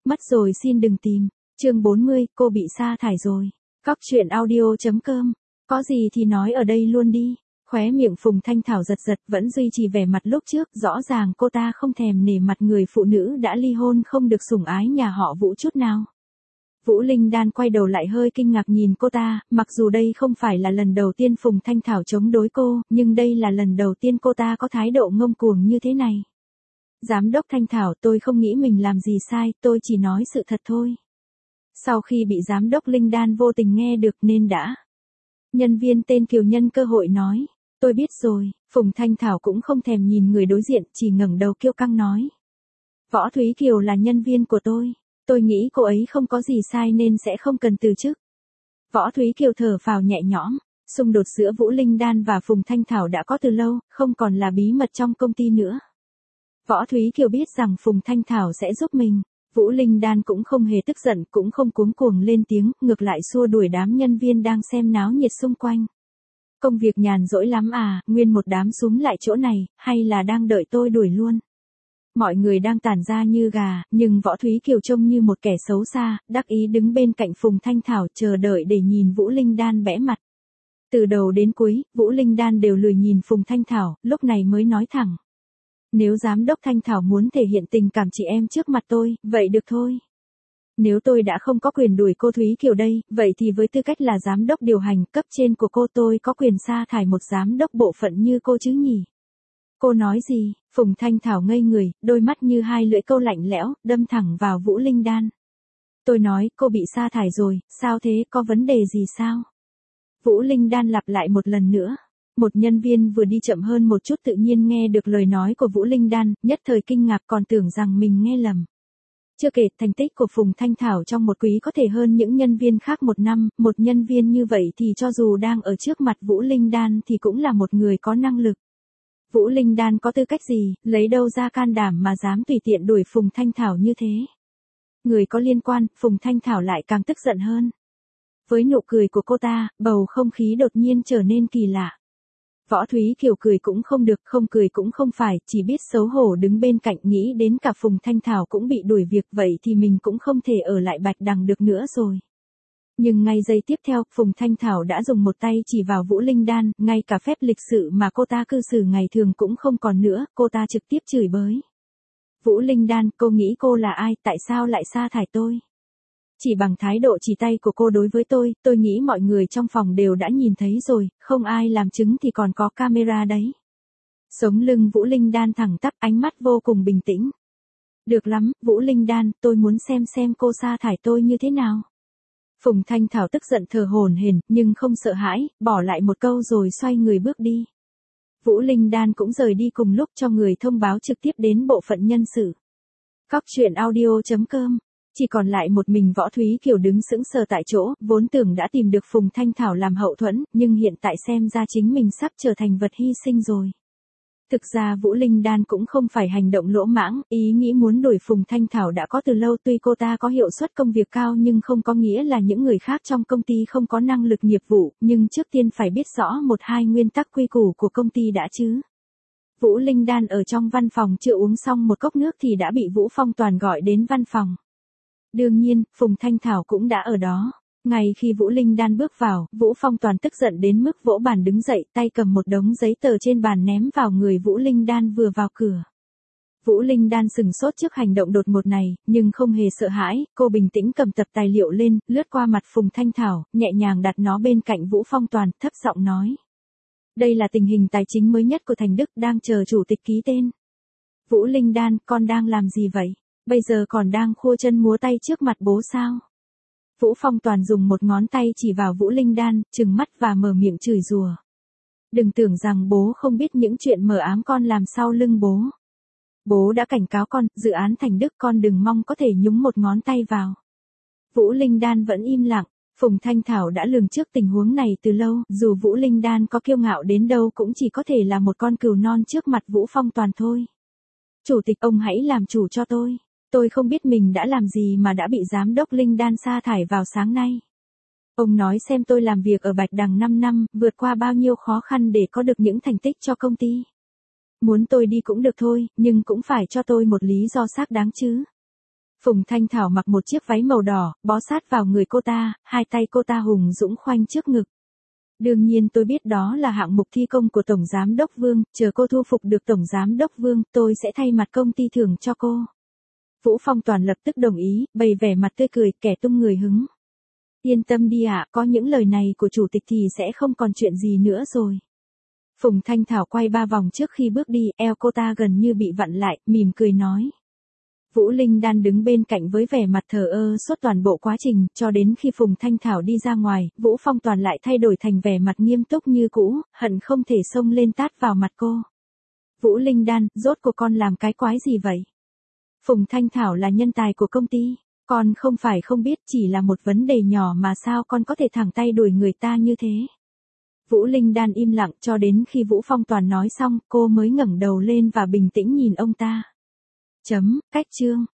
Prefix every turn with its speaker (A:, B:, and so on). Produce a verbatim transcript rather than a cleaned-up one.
A: Mất rồi xin đừng tìm. Chương bốn mươi, cô bị sa thải rồi. Cóc truyện audio.com. Có gì thì nói ở đây luôn đi. Khóe miệng Phùng Thanh Thảo giật giật, vẫn duy trì vẻ mặt lúc trước, rõ ràng cô ta không thèm nể mặt người phụ nữ đã ly hôn không được sủng ái nhà họ Vũ chút nào. Vũ Linh Đan quay đầu lại hơi kinh ngạc nhìn cô ta, mặc dù đây không phải là lần đầu tiên Phùng Thanh Thảo chống đối cô, nhưng đây là lần đầu tiên cô ta có thái độ ngông cuồng như thế này. Giám đốc Thanh Thảo, tôi không nghĩ mình làm gì sai, tôi chỉ nói sự thật thôi. Sau khi bị giám đốc Linh Đan vô tình nghe được nên đã. Nhân viên tên Kiều nhân cơ hội nói, tôi biết rồi. Phùng Thanh Thảo cũng không thèm nhìn người đối diện, chỉ ngẩng đầu kiêu căng nói. Võ Thúy Kiều là nhân viên của tôi, tôi nghĩ cô ấy không có gì sai nên sẽ không cần từ chức. Võ Thúy Kiều thở phào nhẹ nhõm, xung đột giữa Vũ Linh Đan và Phùng Thanh Thảo đã có từ lâu, không còn là bí mật trong công ty nữa. Võ Thúy Kiều biết rằng Phùng Thanh Thảo sẽ giúp mình. Vũ Linh Đan cũng không hề tức giận, cũng không cuống cuồng lên tiếng, ngược lại xua đuổi đám nhân viên đang xem náo nhiệt xung quanh. Công việc nhàn rỗi lắm à, nguyên một đám súm lại chỗ này, hay là đang đợi tôi đuổi luôn. Mọi người đang tản ra như gà, nhưng Võ Thúy Kiều trông như một kẻ xấu xa, đắc ý đứng bên cạnh Phùng Thanh Thảo chờ đợi để nhìn Vũ Linh Đan bẽ mặt. Từ đầu đến cuối, Vũ Linh Đan đều lười nhìn Phùng Thanh Thảo, lúc này mới nói thẳng. Nếu giám đốc Thanh Thảo muốn thể hiện tình cảm chị em trước mặt tôi, vậy được thôi. Nếu tôi đã không có quyền đuổi cô Thúy Kiều đây, vậy thì với tư cách là giám đốc điều hành cấp trên của cô tôi có quyền sa thải một giám đốc bộ phận như cô chứ nhỉ? Cô nói gì? Phùng Thanh Thảo ngây người, đôi mắt như hai lưỡi câu lạnh lẽo, đâm thẳng vào Vũ Linh Đan. Tôi nói, cô bị sa thải rồi, sao thế, có vấn đề gì sao? Vũ Linh Đan lặp lại một lần nữa. Một nhân viên vừa đi chậm hơn một chút tự nhiên nghe được lời nói của Vũ Linh Đan, nhất thời kinh ngạc còn tưởng rằng mình nghe lầm. Chưa kể, thành tích của Phùng Thanh Thảo trong một quý có thể hơn những nhân viên khác một năm, một nhân viên như vậy thì cho dù đang ở trước mặt Vũ Linh Đan thì cũng là một người có năng lực. Vũ Linh Đan có tư cách gì, lấy đâu ra can đảm mà dám tùy tiện đuổi Phùng Thanh Thảo như thế. Người có liên quan, Phùng Thanh Thảo lại càng tức giận hơn. Với nụ cười của cô ta, bầu không khí đột nhiên trở nên kỳ lạ. Võ Thúy Kiều cười cũng không được, không cười cũng không phải, chỉ biết xấu hổ đứng bên cạnh nghĩ đến cả Phùng Thanh Thảo cũng bị đuổi việc vậy thì mình cũng không thể ở lại Bạch Đằng được nữa rồi. Nhưng ngay giây tiếp theo, Phùng Thanh Thảo đã dùng một tay chỉ vào Vũ Linh Đan, ngay cả phép lịch sự mà cô ta cư xử ngày thường cũng không còn nữa, cô ta trực tiếp chửi bới. Vũ Linh Đan, cô nghĩ cô là ai, tại sao lại sa thải tôi? Chỉ bằng thái độ chỉ tay của cô đối với tôi, tôi nghĩ mọi người trong phòng đều đã nhìn thấy rồi, không ai làm chứng thì còn có camera đấy. Sống lưng Vũ Linh Đan thẳng tắp, ánh mắt vô cùng bình tĩnh. Được lắm, Vũ Linh Đan, tôi muốn xem xem cô sa thải tôi như thế nào. Phùng Thanh Thảo tức giận thờ hổn hển, nhưng không sợ hãi, bỏ lại một câu rồi xoay người bước đi. Vũ Linh Đan cũng rời đi cùng lúc cho người thông báo trực tiếp đến bộ phận nhân sự. Cóc truyện audio.com. Chỉ còn lại một mình Võ Thúy Kiều đứng sững sờ tại chỗ, vốn tưởng đã tìm được Phùng Thanh Thảo làm hậu thuẫn, nhưng hiện tại xem ra chính mình sắp trở thành vật hy sinh rồi. Thực ra Vũ Linh Đan cũng không phải hành động lỗ mãng, ý nghĩ muốn đuổi Phùng Thanh Thảo đã có từ lâu, tuy cô ta có hiệu suất công việc cao nhưng không có nghĩa là những người khác trong công ty không có năng lực nghiệp vụ, nhưng trước tiên phải biết rõ một hai nguyên tắc quy củ của công ty đã chứ. Vũ Linh Đan ở trong văn phòng chưa uống xong một cốc nước thì đã bị Vũ Phong Toàn gọi đến văn phòng. Đương nhiên, Phùng Thanh Thảo cũng đã ở đó. Ngay khi Vũ Linh Đan bước vào, Vũ Phong Toàn tức giận đến mức vỗ bàn đứng dậy, tay cầm một đống giấy tờ trên bàn ném vào người Vũ Linh Đan vừa vào cửa. Vũ Linh Đan sừng sốt trước hành động đột ngột này, nhưng không hề sợ hãi, cô bình tĩnh cầm tập tài liệu lên, lướt qua mặt Phùng Thanh Thảo, nhẹ nhàng đặt nó bên cạnh Vũ Phong Toàn, thấp giọng nói. Đây là tình hình tài chính mới nhất của Thành Đức, đang chờ chủ tịch ký tên. Vũ Linh Đan, con đang làm gì vậy? Bây giờ còn đang khua chân múa tay trước mặt bố sao? Vũ Phong Toàn dùng một ngón tay chỉ vào Vũ Linh Đan, trừng mắt và mở miệng chửi rủa. Đừng tưởng rằng bố không biết những chuyện mờ ám con làm sau lưng bố. Bố đã cảnh cáo con, dự án Thành Đức con đừng mong có thể nhúng một ngón tay vào. Vũ Linh Đan vẫn im lặng, Phùng Thanh Thảo đã lường trước tình huống này từ lâu, dù Vũ Linh Đan có kiêu ngạo đến đâu cũng chỉ có thể là một con cừu non trước mặt Vũ Phong Toàn thôi. Chủ tịch, ông hãy làm chủ cho tôi. Tôi không biết mình đã làm gì mà đã bị giám đốc Linh Đan sa thải vào sáng nay. Ông nói xem tôi làm việc ở Bạch Đằng năm năm, vượt qua bao nhiêu khó khăn để có được những thành tích cho công ty. Muốn tôi đi cũng được thôi, nhưng cũng phải cho tôi một lý do xác đáng chứ. Phùng Thanh Thảo mặc một chiếc váy màu đỏ, bó sát vào người cô ta, hai tay cô ta hùng dũng khoanh trước ngực. Đương nhiên tôi biết đó là hạng mục thi công của Tổng Giám Đốc Vương, chờ cô thu phục được Tổng Giám Đốc Vương, tôi sẽ thay mặt công ty thưởng cho cô. Vũ Phong Toàn lập tức đồng ý, bày vẻ mặt tươi cười, kẻ tung người hứng. Yên tâm đi ạ, có những lời này của chủ tịch thì sẽ không còn chuyện gì nữa rồi. Phùng Thanh Thảo quay ba vòng trước khi bước đi, eo cô ta gần như bị vặn lại, mỉm cười nói. Vũ Linh Đan đứng bên cạnh với vẻ mặt thờ ơ suốt toàn bộ quá trình, cho đến khi Phùng Thanh Thảo đi ra ngoài, Vũ Phong Toàn lại thay đổi thành vẻ mặt nghiêm túc như cũ, hận không thể xông lên tát vào mặt cô. Vũ Linh Đan, rốt cuộc con làm cái quái gì vậy? Phùng Thanh Thảo là nhân tài của công ty, con không phải không biết, chỉ là một vấn đề nhỏ mà sao con có thể thẳng tay đuổi người ta như thế. Vũ Linh Đan im lặng cho đến khi Vũ Phong Toàn nói xong, cô mới ngẩng đầu lên và bình tĩnh nhìn ông ta. Chấm, cách chương.